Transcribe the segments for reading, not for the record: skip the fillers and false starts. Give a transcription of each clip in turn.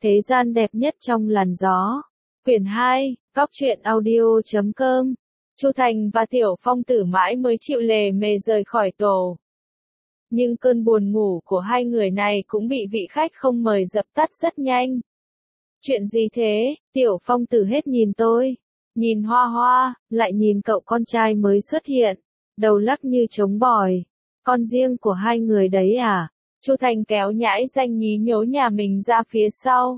Thế gian đẹp nhất trong làn gió. Quyển 2, Góc truyện audio.com. Chu Thành và Tiểu Phong Tử mãi mới chịu lề mề rời khỏi tổ. Nhưng cơn buồn ngủ của hai người này cũng bị vị khách không mời dập tắt rất nhanh. Chuyện gì thế? Tiểu Phong Tử hết nhìn tôi, nhìn Hoa Hoa, lại nhìn cậu con trai mới xuất hiện, đầu lắc như trống bòi. Con riêng của hai người đấy à? Chu Thành kéo nhãi danh nhí nhố nhà mình ra phía sau.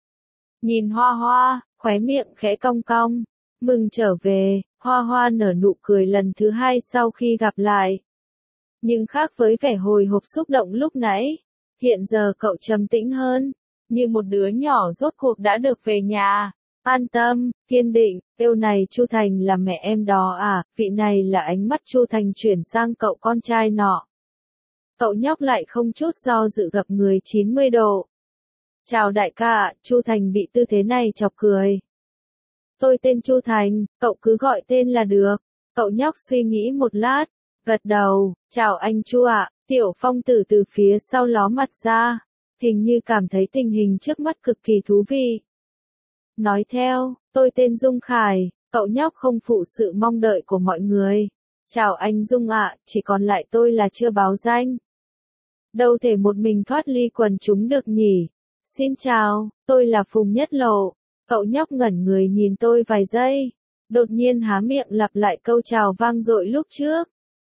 Nhìn Hoa Hoa, khóe miệng khẽ cong cong. Mừng trở về, Hoa Hoa nở nụ cười lần thứ hai sau khi gặp lại. Nhưng khác với vẻ hồi hộp xúc động lúc nãy, hiện giờ cậu trầm tĩnh hơn, như một đứa nhỏ rốt cuộc đã được về nhà. An tâm, kiên định, yêu này Chu Thành là mẹ em đó à? Vị này là ánh mắt Chu Thành chuyển sang cậu con trai nọ. Cậu nhóc lại không chút do dự gập người 90 độ. Chào đại ca, Chu Thành bị tư thế này chọc cười. Tôi tên Chu Thành, cậu cứ gọi tên là được. Cậu nhóc suy nghĩ một lát, gật đầu, chào anh Chu ạ. Tiểu Phong Tử từ phía sau ló mặt ra, hình như cảm thấy tình hình trước mắt cực kỳ thú vị. Nói theo, tôi tên Dung Khải, cậu nhóc không phụ sự mong đợi của mọi người. Chào anh Dung ạ, chỉ còn lại tôi là chưa báo danh. Đâu thể một mình thoát ly quần chúng được nhỉ. Xin chào, tôi là Phùng Nhất Lộ. Cậu nhóc ngẩn người nhìn tôi vài giây, đột nhiên há miệng lặp lại câu chào vang dội lúc trước.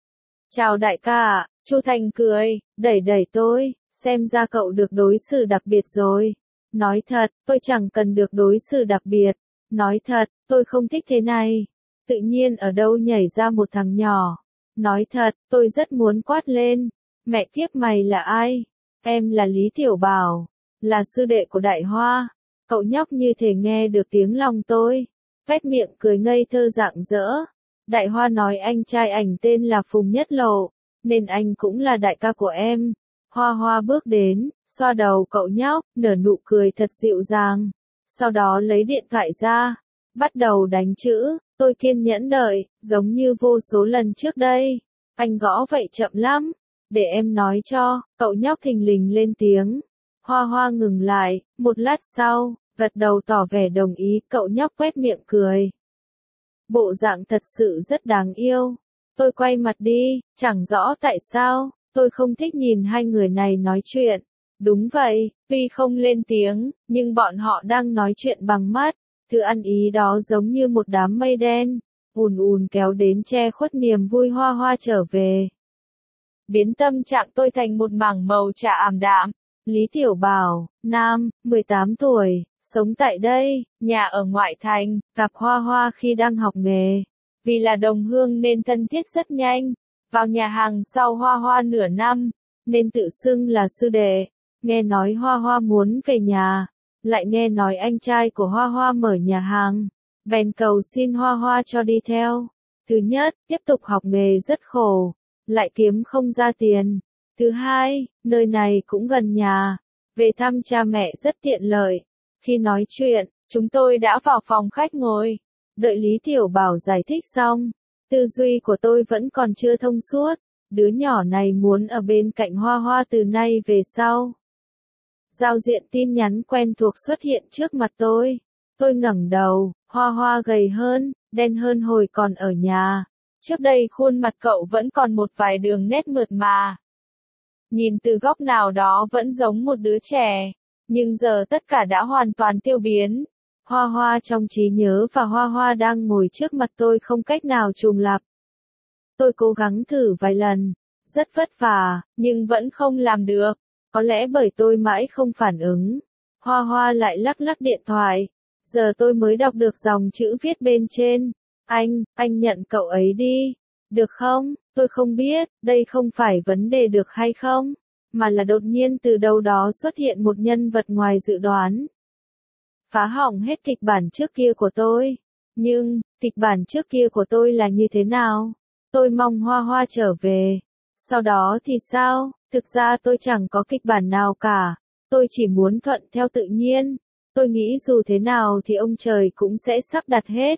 Chào đại ca ạ. Chu Thành cười, đẩy đẩy tôi, xem ra cậu được đối xử đặc biệt rồi. Nói thật, tôi chẳng cần được đối xử đặc biệt. Nói thật, tôi không thích thế này. Tự nhiên ở đâu nhảy ra một thằng nhỏ. Nói thật, tôi rất muốn quát lên. Mẹ kiếp mày là ai? Em là Lý Tiểu Bảo, là sư đệ của Đại Hoa. Cậu nhóc như thể nghe được tiếng lòng tôi, vét miệng cười ngây thơ rạng rỡ. Đại Hoa nói anh trai ảnh tên là Phùng Nhất Lộ, nên anh cũng là đại ca của em. Hoa Hoa bước đến, xoa đầu cậu nhóc, nở nụ cười thật dịu dàng. Sau đó lấy điện thoại ra, bắt đầu đánh chữ. Tôi kiên nhẫn đợi, giống như vô số lần trước đây. Anh gõ vậy chậm lắm. Để em nói cho, cậu nhóc thình lình lên tiếng. Hoa Hoa ngừng lại, một lát sau, gật đầu tỏ vẻ đồng ý, cậu nhóc quét miệng cười. Bộ dạng thật sự rất đáng yêu. Tôi quay mặt đi, chẳng rõ tại sao, tôi không thích nhìn hai người này nói chuyện. Đúng vậy, tuy không lên tiếng, nhưng bọn họ đang nói chuyện bằng mắt, thứ ăn ý đó giống như một đám mây đen, ùn ùn kéo đến che khuất niềm vui Hoa Hoa trở về. Biến tâm trạng tôi thành một mảng màu trà ảm đạm. Lý Tiểu Bảo, nam, 18 tuổi, sống tại đây, nhà ở ngoại thành, gặp Hoa Hoa khi đang học nghề. Vì là đồng hương nên thân thiết rất nhanh. Vào nhà hàng sau Hoa Hoa nửa năm, nên tự xưng là sư đệ. Nghe nói Hoa Hoa muốn về nhà, lại nghe nói anh trai của Hoa Hoa mở nhà hàng. Bèn cầu xin Hoa Hoa cho đi theo. Thứ nhất, tiếp tục học nghề rất khổ, lại kiếm không ra tiền. Thứ hai, nơi này cũng gần nhà, về thăm cha mẹ rất tiện lợi. Khi nói chuyện, chúng tôi đã vào phòng khách ngồi. Đợi Lý Tiểu Bảo giải thích xong, tư duy của tôi vẫn còn chưa thông suốt. Đứa nhỏ này muốn ở bên cạnh Hoa Hoa từ nay về sau. Giao diện tin nhắn quen thuộc xuất hiện trước mặt tôi. Tôi ngẩng đầu, Hoa Hoa gầy hơn, đen hơn hồi còn ở nhà. Trước đây khuôn mặt cậu vẫn còn một vài đường nét mượt mà. Nhìn từ góc nào đó vẫn giống một đứa trẻ. Nhưng giờ tất cả đã hoàn toàn tiêu biến. Hoa Hoa trong trí nhớ và Hoa Hoa đang ngồi trước mặt tôi không cách nào trùng lặp. Tôi cố gắng thử vài lần. Rất vất vả, nhưng vẫn không làm được. Có lẽ bởi tôi mãi không phản ứng. Hoa Hoa lại lắc lắc điện thoại. Giờ tôi mới đọc được dòng chữ viết bên trên. Anh nhận cậu ấy đi. Được không? Tôi không biết, đây không phải vấn đề được hay không, mà là đột nhiên từ đâu đó xuất hiện một nhân vật ngoài dự đoán. Phá hỏng hết kịch bản trước kia của tôi. Nhưng, kịch bản trước kia của tôi là như thế nào? Tôi mong Hoa Hoa trở về. Sau đó thì sao? Thực ra tôi chẳng có kịch bản nào cả. Tôi chỉ muốn thuận theo tự nhiên. Tôi nghĩ dù thế nào thì ông trời cũng sẽ sắp đặt hết.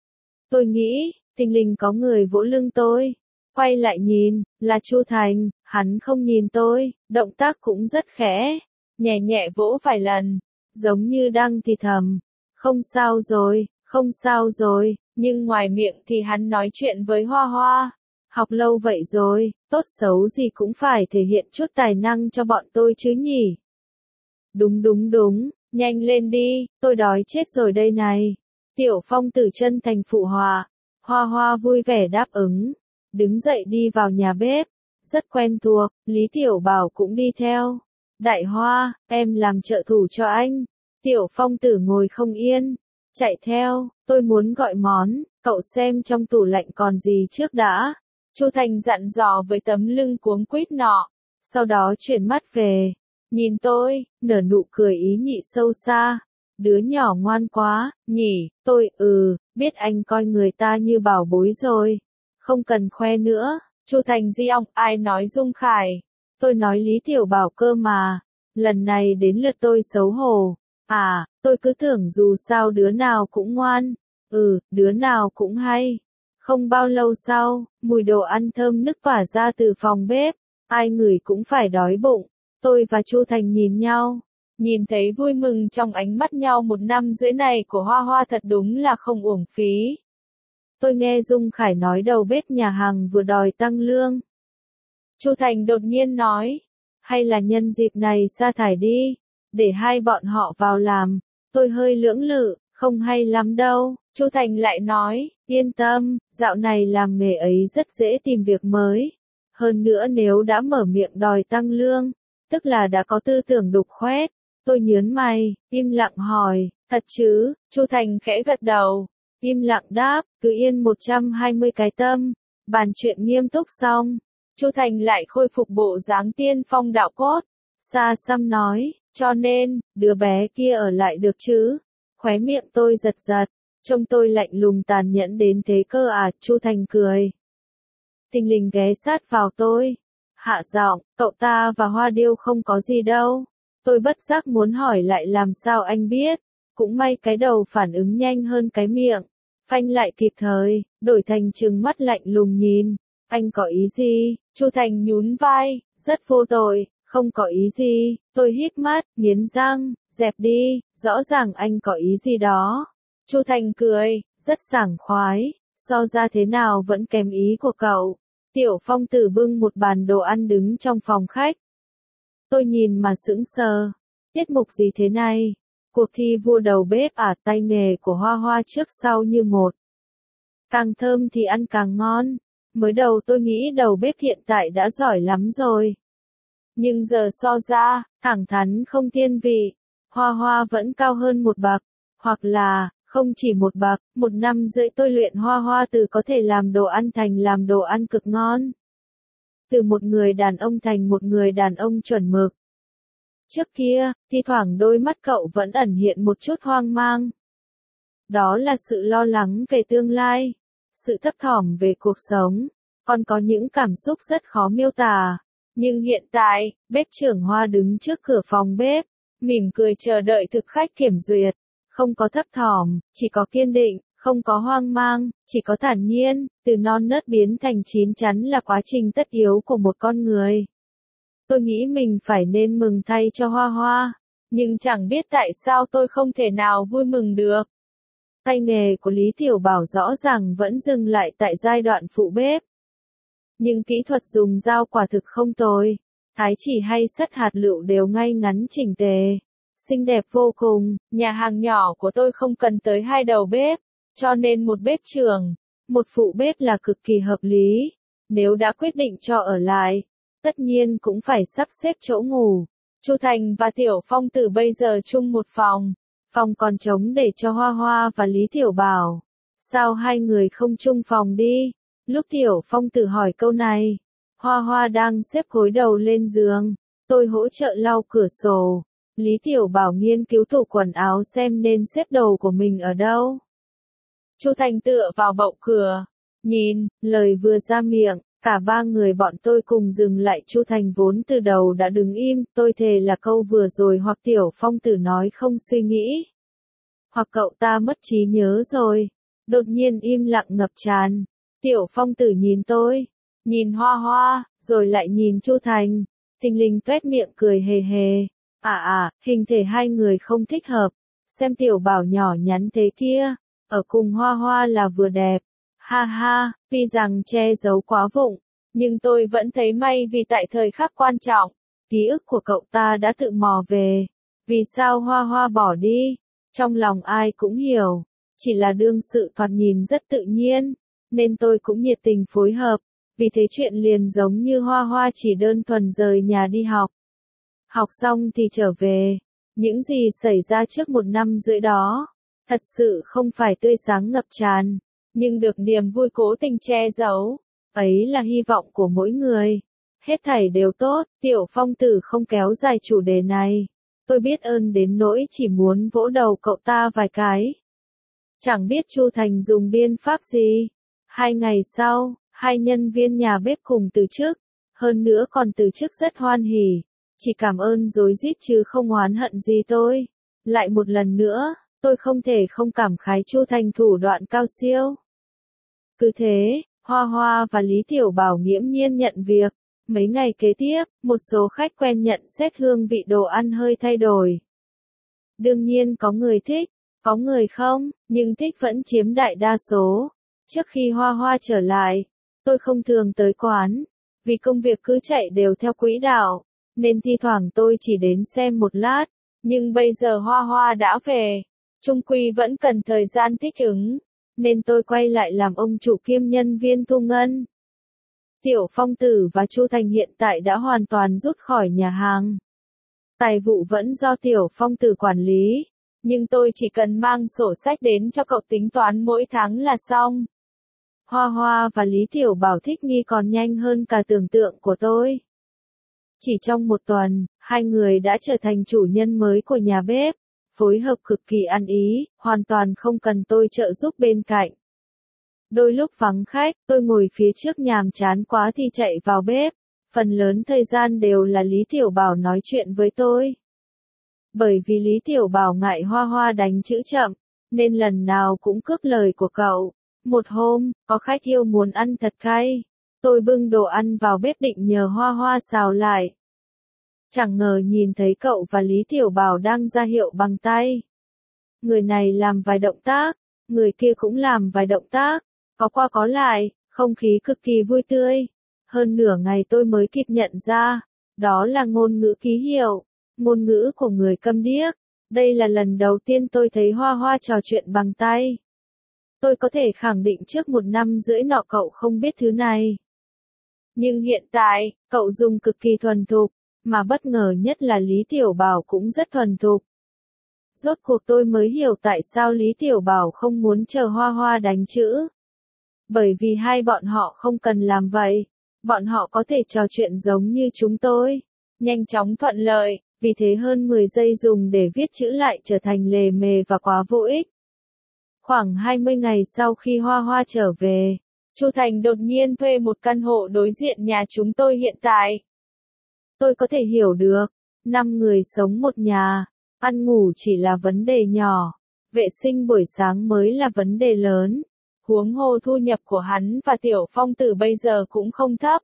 Tôi nghĩ, thình lình có người vỗ lưng tôi. Quay lại nhìn, là Chu Thành, hắn không nhìn tôi, động tác cũng rất khẽ, nhẹ nhẹ vỗ vài lần. giống như đang thì thầm. Không sao rồi, không sao rồi, nhưng ngoài miệng thì hắn nói chuyện với Hoa Hoa. Học lâu vậy rồi, tốt xấu gì cũng phải thể hiện chút tài năng cho bọn tôi chứ nhỉ. Đúng đúng đúng, nhanh lên đi, tôi đói chết rồi đây này. Tiểu Phong Tử chân thành phụ họa. Hoa Hoa vui vẻ đáp ứng. Đứng dậy đi vào nhà bếp. Rất quen thuộc, Lý Tiểu Bảo cũng đi theo. Đại Hoa, em làm trợ thủ cho anh. Tiểu Phong Tử ngồi không yên. Chạy theo, tôi muốn gọi món, cậu xem trong tủ lạnh còn gì trước đã. Chu Thành dặn dò với tấm lưng cuống quýt nọ. Sau đó chuyển mắt về. Nhìn tôi, nở nụ cười ý nhị sâu xa. Đứa nhỏ ngoan quá, nhỉ, tôi, biết anh coi người ta như bảo bối rồi. Không cần khoe nữa, Chu Thành di ong, ai nói Dung Khải. Tôi nói Lý Tiểu Bảo cơ mà. Lần này đến lượt tôi xấu hổ. À, tôi cứ tưởng dù sao đứa nào cũng ngoan. Đứa nào cũng hay. Không bao lâu sau, mùi đồ ăn thơm nức tỏa ra từ phòng bếp. Ai ngửi cũng phải đói bụng. Tôi và Chu Thành nhìn nhau. Nhìn thấy vui mừng trong ánh mắt nhau 1 năm rưỡi này của Hoa Hoa thật đúng là không uổng phí. Tôi nghe Dung Khải nói đầu bếp nhà hàng vừa đòi tăng lương. Chu Thành đột nhiên nói, hay là nhân dịp này sa thải đi, để hai bọn họ vào làm. Tôi hơi lưỡng lự, không hay lắm đâu. Chu Thành lại nói, yên tâm, dạo này làm nghề ấy rất dễ tìm việc mới. Hơn nữa nếu đã mở miệng đòi tăng lương, tức là đã có tư tưởng đục khoét. Tôi nhớn mày, im lặng hỏi, thật chứ? Chu Thành khẽ gật đầu, im lặng đáp, cứ yên 120 cái tâm. Bàn chuyện nghiêm túc xong, Chu Thành lại khôi phục bộ dáng tiên phong đạo cốt. Xa xăm nói, cho nên, đứa bé kia ở lại được chứ? Khóe miệng tôi giật giật, trông tôi lạnh lùng tàn nhẫn đến thế cơ à? Chu Thành cười. Tinh linh ghé sát vào tôi. Hạ giọng, cậu ta và Hoa Điêu không có gì đâu. Tôi bất giác muốn hỏi lại làm sao anh biết. Cũng may cái đầu phản ứng nhanh hơn cái miệng. Phanh lại kịp thời, đổi thành trừng mắt lạnh lùng nhìn. Anh có ý gì? Chu Thành nhún vai, rất vô tội, không có ý gì. Tôi híp mắt, nghiến răng, dẹp đi, rõ ràng anh có ý gì đó. Chu Thành cười, rất sảng khoái, so ra thế nào vẫn kém ý của cậu. Tiểu Phong Tử bưng một bàn đồ ăn đứng trong phòng khách. Tôi nhìn mà sững sờ. Tiết mục gì thế này? Cuộc thi vua đầu bếp à? Tay nghề của Hoa Hoa trước sau như một. Càng thơm thì ăn càng ngon. Mới đầu tôi nghĩ đầu bếp hiện tại đã giỏi lắm rồi. Nhưng giờ so ra, thẳng thắn không thiên vị. Hoa Hoa vẫn cao hơn một bậc. Hoặc là, không chỉ một bậc, 1 năm rưỡi tôi luyện Hoa Hoa từ có thể làm đồ ăn thành làm đồ ăn cực ngon. Từ một người đàn ông thành một người đàn ông chuẩn mực. Trước kia, thi thoảng đôi mắt cậu vẫn ẩn hiện một chút hoang mang. Đó là sự lo lắng về tương lai, sự thấp thỏm về cuộc sống, còn có những cảm xúc rất khó miêu tả. Nhưng hiện tại, bếp trưởng Hoa đứng trước cửa phòng bếp, mỉm cười chờ đợi thực khách kiểm duyệt. Không có thấp thỏm, chỉ có kiên định, không có hoang mang, chỉ có thản nhiên, từ non nớt biến thành chín chắn là quá trình tất yếu của một con người. Tôi nghĩ mình phải nên mừng thay cho Hoa Hoa, nhưng chẳng biết tại sao tôi không thể nào vui mừng được. Tay nghề của Lý Tiểu Bảo rõ ràng vẫn dừng lại tại giai đoạn phụ bếp. Nhưng kỹ thuật dùng dao quả thực không tồi, thái chỉ hay sắt hạt lựu đều ngay ngắn chỉnh tề. Xinh đẹp vô cùng, nhà hàng nhỏ của tôi không cần tới 2 đầu bếp, cho nên một bếp trưởng, một phụ bếp là cực kỳ hợp lý. Nếu đã quyết định cho ở lại, tất nhiên cũng phải sắp xếp chỗ ngủ. Chu Thành và Tiểu Phong Tử bây giờ chung một phòng, phòng còn trống để cho Hoa Hoa và Lý Tiểu Bảo. Sao hai người không chung phòng đi? Lúc Tiểu Phong Tử hỏi câu này, Hoa Hoa đang xếp gối đầu lên giường, tôi hỗ trợ lau cửa sổ. Lý Tiểu Bảo nghiên cứu tủ quần áo xem nên xếp đồ của mình ở đâu. Chu Thành tựa vào bậu cửa, nhìn, lời vừa ra miệng, cả 3 người bọn tôi cùng dừng lại. Chu Thành vốn từ đầu đã đứng im, tôi thề là câu vừa rồi hoặc Tiểu Phong Tử nói không suy nghĩ, hoặc cậu ta mất trí nhớ rồi. Đột nhiên im lặng ngập tràn. Tiểu Phong Tử nhìn tôi, nhìn Hoa Hoa, rồi lại nhìn Chu Thành. Thình lình tuét miệng cười hề hề. Hình thể hai người không thích hợp. Xem Tiểu Bảo nhỏ nhắn thế kia, ở cùng Hoa Hoa là vừa đẹp. Ha ha, tuy rằng che giấu quá vụng, nhưng tôi vẫn thấy may vì tại thời khắc quan trọng, ký ức của cậu ta đã tự mò về. Vì sao Hoa Hoa bỏ đi? Trong lòng ai cũng hiểu, chỉ là đương sự thoạt nhìn rất tự nhiên, nên tôi cũng nhiệt tình phối hợp, vì thế chuyện liền giống như Hoa Hoa chỉ đơn thuần rời nhà đi học. Học xong thì trở về, những gì xảy ra trước 1 năm rưỡi đó, thật sự không phải tươi sáng ngập tràn, nhưng được niềm vui cố tình che giấu, ấy là hy vọng của mỗi người. Hết thảy đều tốt, Tiểu Phong Tử không kéo dài chủ đề này. Tôi biết ơn đến nỗi chỉ muốn vỗ đầu cậu ta vài cái. Chẳng biết Chu Thành dùng biện pháp gì. 2 ngày sau, 2 nhân viên nhà bếp cùng từ chức, hơn nữa còn từ chức rất hoan hỉ, chỉ cảm ơn rối rít chứ không oán hận gì tôi. Lại một lần nữa, tôi không thể không cảm khái Chu Thành thủ đoạn cao siêu. Cứ thế, Hoa Hoa và Lý Tiểu Bảo nghiễm nhiên nhận việc. Mấy ngày kế tiếp, một số khách quen nhận xét hương vị đồ ăn hơi thay đổi. Đương nhiên có người thích, có người không, nhưng thích vẫn chiếm đại đa số. Trước khi Hoa Hoa trở lại, tôi không thường tới quán, vì công việc cứ chạy đều theo quỹ đạo, nên thi thoảng tôi chỉ đến xem một lát. Nhưng bây giờ Hoa Hoa đã về, chung quy vẫn cần thời gian thích ứng, nên tôi quay lại làm ông chủ kiêm nhân viên thu ngân. Tiểu Phong Tử và Chu Thành hiện tại đã hoàn toàn rút khỏi nhà hàng. Tài vụ vẫn do Tiểu Phong Tử quản lý, nhưng tôi chỉ cần mang sổ sách đến cho cậu tính toán mỗi tháng là xong. Hoa Hoa và Lý Tiểu Bảo thích nghi còn nhanh hơn cả tưởng tượng của tôi. Chỉ trong 1 tuần, 2 người đã trở thành chủ nhân mới của nhà bếp, phối hợp cực kỳ ăn ý, hoàn toàn không cần tôi trợ giúp bên cạnh. Đôi lúc vắng khách, tôi ngồi phía trước nhàm chán quá thì chạy vào bếp, phần lớn thời gian đều là Lý Tiểu Bảo nói chuyện với tôi. Bởi vì Lý Tiểu Bảo ngại Hoa Hoa đánh chữ chậm, nên lần nào cũng cướp lời của cậu. Một hôm, có khách yêu muốn ăn thật cay, tôi bưng đồ ăn vào bếp định nhờ Hoa Hoa xào lại. Chẳng ngờ nhìn thấy cậu và Lý Tiểu Bảo đang ra hiệu bằng tay. Người này làm vài động tác, người kia cũng làm vài động tác, có qua có lại, không khí cực kỳ vui tươi. Hơn nửa ngày tôi mới kịp nhận ra, đó là ngôn ngữ ký hiệu, ngôn ngữ của người câm điếc. Đây là lần đầu tiên tôi thấy Hoa Hoa trò chuyện bằng tay. Tôi có thể khẳng định trước 1 năm rưỡi nọ cậu không biết thứ này. Nhưng hiện tại, cậu dùng cực kỳ thuần thục, mà bất ngờ nhất là Lý Tiểu Bảo cũng rất thuần thục. Rốt cuộc tôi mới hiểu tại sao Lý Tiểu Bảo không muốn chờ Hoa Hoa đánh chữ. Bởi vì hai bọn họ không cần làm vậy, bọn họ có thể trò chuyện giống như chúng tôi, nhanh chóng thuận lợi, vì thế hơn 10 giây dùng để viết chữ lại trở thành lề mề và quá vô ích. Khoảng 20 ngày sau khi Hoa Hoa trở về, Chu Thành đột nhiên thuê một căn hộ đối diện nhà chúng tôi hiện tại. Tôi có thể hiểu được, 5 người sống một nhà, ăn ngủ chỉ là vấn đề nhỏ, vệ sinh buổi sáng mới là vấn đề lớn. Huống hồ thu nhập của hắn và Tiểu Phong Tử bây giờ cũng không thấp.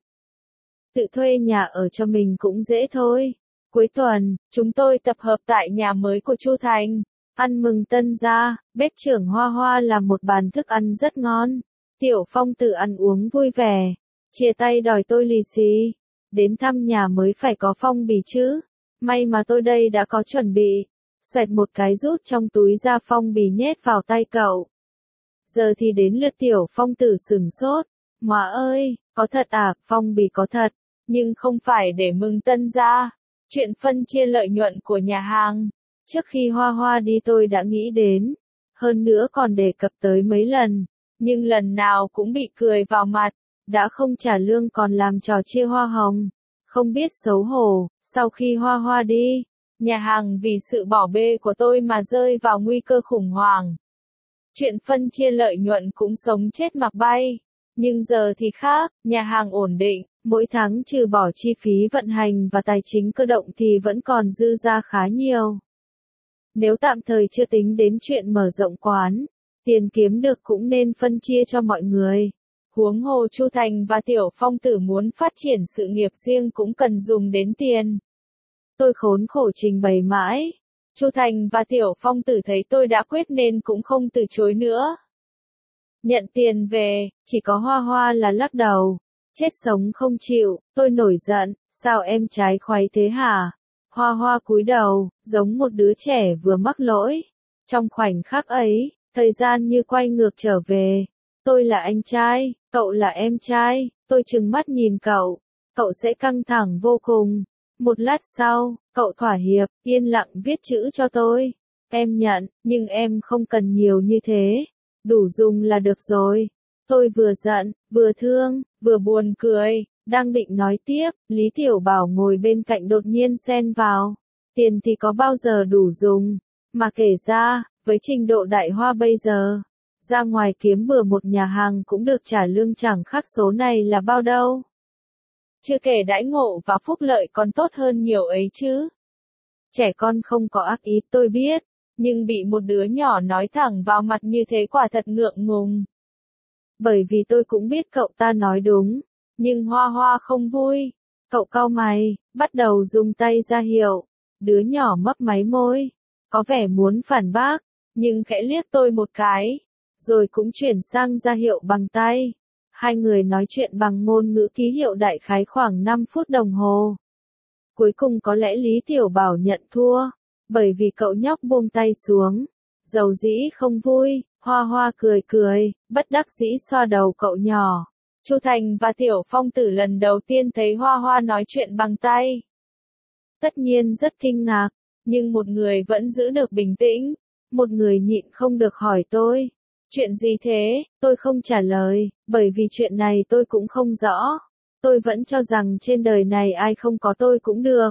Tự thuê nhà ở cho mình cũng dễ thôi. Cuối tuần, chúng tôi tập hợp tại nhà mới của Chu Thành, ăn mừng tân gia. Bếp trưởng Hoa Hoa làm một bàn thức ăn rất ngon. Tiểu Phong Tử ăn uống vui vẻ, chia tay đòi tôi lì xì. Đến thăm nhà mới phải có phong bì chứ. May mà tôi đây đã có chuẩn bị. Xoẹt một cái rút trong túi ra phong bì nhét vào tay cậu. Giờ thì đến lượt Tiểu Phong Tử sửng sốt. Ngoà ơi, có thật à? Phong bì có thật, nhưng không phải để mừng tân gia. Chuyện phân chia lợi nhuận của nhà hàng. Trước khi Hoa Hoa đi tôi đã nghĩ đến. Hơn nữa còn đề cập tới mấy lần. Nhưng lần nào cũng bị cười vào mặt. Đã không trả lương còn làm trò chia hoa hồng. Không biết xấu hổ. Sau khi Hoa Hoa đi, nhà hàng vì sự bỏ bê của tôi mà rơi vào nguy cơ khủng hoảng. Chuyện phân chia lợi nhuận cũng sống chết mặc bay. Nhưng giờ thì khác, nhà hàng ổn định, mỗi tháng trừ bỏ chi phí vận hành và tài chính cơ động thì vẫn còn dư ra khá nhiều. Nếu tạm thời chưa tính đến chuyện mở rộng quán, tiền kiếm được cũng nên phân chia cho mọi người. Huống hồ Chu Thành và Tiểu Phong Tử muốn phát triển sự nghiệp riêng cũng cần dùng đến tiền. Tôi khốn khổ trình bày mãi. Chu Thành và Tiểu Phong Tử thấy tôi đã quyết nên cũng không từ chối nữa. Nhận tiền về, chỉ có Hoa Hoa là lắc đầu. Chết sống không chịu, tôi nổi giận, sao em trái khoái thế hả? Hoa Hoa cúi đầu, giống một đứa trẻ vừa mắc lỗi. Trong khoảnh khắc ấy, thời gian như quay ngược trở về. Tôi là anh trai, cậu là em trai, tôi trừng mắt nhìn cậu. Cậu sẽ căng thẳng vô cùng. Một lát sau, cậu thỏa hiệp, yên lặng viết chữ cho tôi. Em nhận, nhưng em không cần nhiều như thế. Đủ dùng là được rồi. Tôi vừa giận, vừa thương, vừa buồn cười. Đang định nói tiếp, Lý Tiểu Bảo ngồi bên cạnh đột nhiên xen vào. Tiền thì có bao giờ đủ dùng. Mà kể ra, với trình độ đại hoa bây giờ, ra ngoài kiếm bừa một nhà hàng cũng được trả lương chẳng khác số này là bao đâu. Chưa kể đãi ngộ và phúc lợi còn tốt hơn nhiều ấy chứ. Trẻ con không có ác ý tôi biết, nhưng bị một đứa nhỏ nói thẳng vào mặt như thế quả thật ngượng ngùng. Bởi vì tôi cũng biết cậu ta nói đúng, nhưng Hoa Hoa không vui. Cậu cau mày, bắt đầu dùng tay ra hiệu. Đứa nhỏ mấp máy môi, có vẻ muốn phản bác, nhưng khẽ liếc tôi một cái, rồi cũng chuyển sang ra hiệu bằng tay. Hai người nói chuyện bằng ngôn ngữ ký hiệu đại khái khoảng 5 phút đồng hồ. Cuối cùng có lẽ Lý Tiểu Bảo nhận thua, bởi vì cậu nhóc buông tay xuống. Dầu dĩ không vui, Hoa Hoa cười cười, bất đắc dĩ xoa đầu cậu nhỏ. Chu Thành và Tiểu Phong Tử lần đầu tiên thấy Hoa Hoa nói chuyện bằng tay. Tất nhiên rất kinh ngạc, nhưng một người vẫn giữ được bình tĩnh, một người nhịn không được hỏi tôi. Chuyện gì thế? Tôi không trả lời, bởi vì chuyện này tôi cũng không rõ. Tôi vẫn cho rằng trên đời này ai không có tôi cũng được.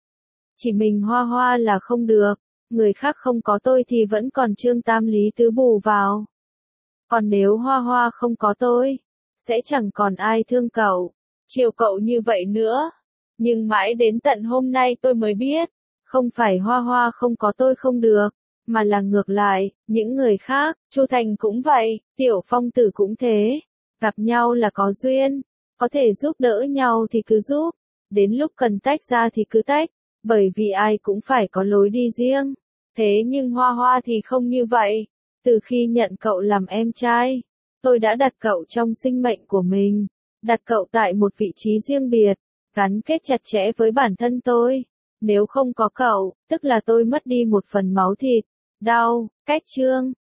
Chỉ mình Hoa Hoa là không được, người khác không có tôi thì vẫn còn Trương Tam Lý Tứ bù vào. Còn nếu Hoa Hoa không có tôi, sẽ chẳng còn ai thương cậu, chiều cậu như vậy nữa. Nhưng mãi đến tận hôm nay tôi mới biết, không phải Hoa Hoa không có tôi không được, mà là ngược lại, những người khác, Chu Thành cũng vậy, Tiểu Phong Tử cũng thế. Gặp nhau là có duyên, có thể giúp đỡ nhau thì cứ giúp, đến lúc cần tách ra thì cứ tách, bởi vì ai cũng phải có lối đi riêng. Thế nhưng Hoa Hoa thì không như vậy. Từ khi nhận cậu làm em trai, tôi đã đặt cậu trong sinh mệnh của mình, đặt cậu tại một vị trí riêng biệt, gắn kết chặt chẽ với bản thân tôi. Nếu không có cậu, tức là tôi mất đi một phần máu thịt. Đau, cách chương.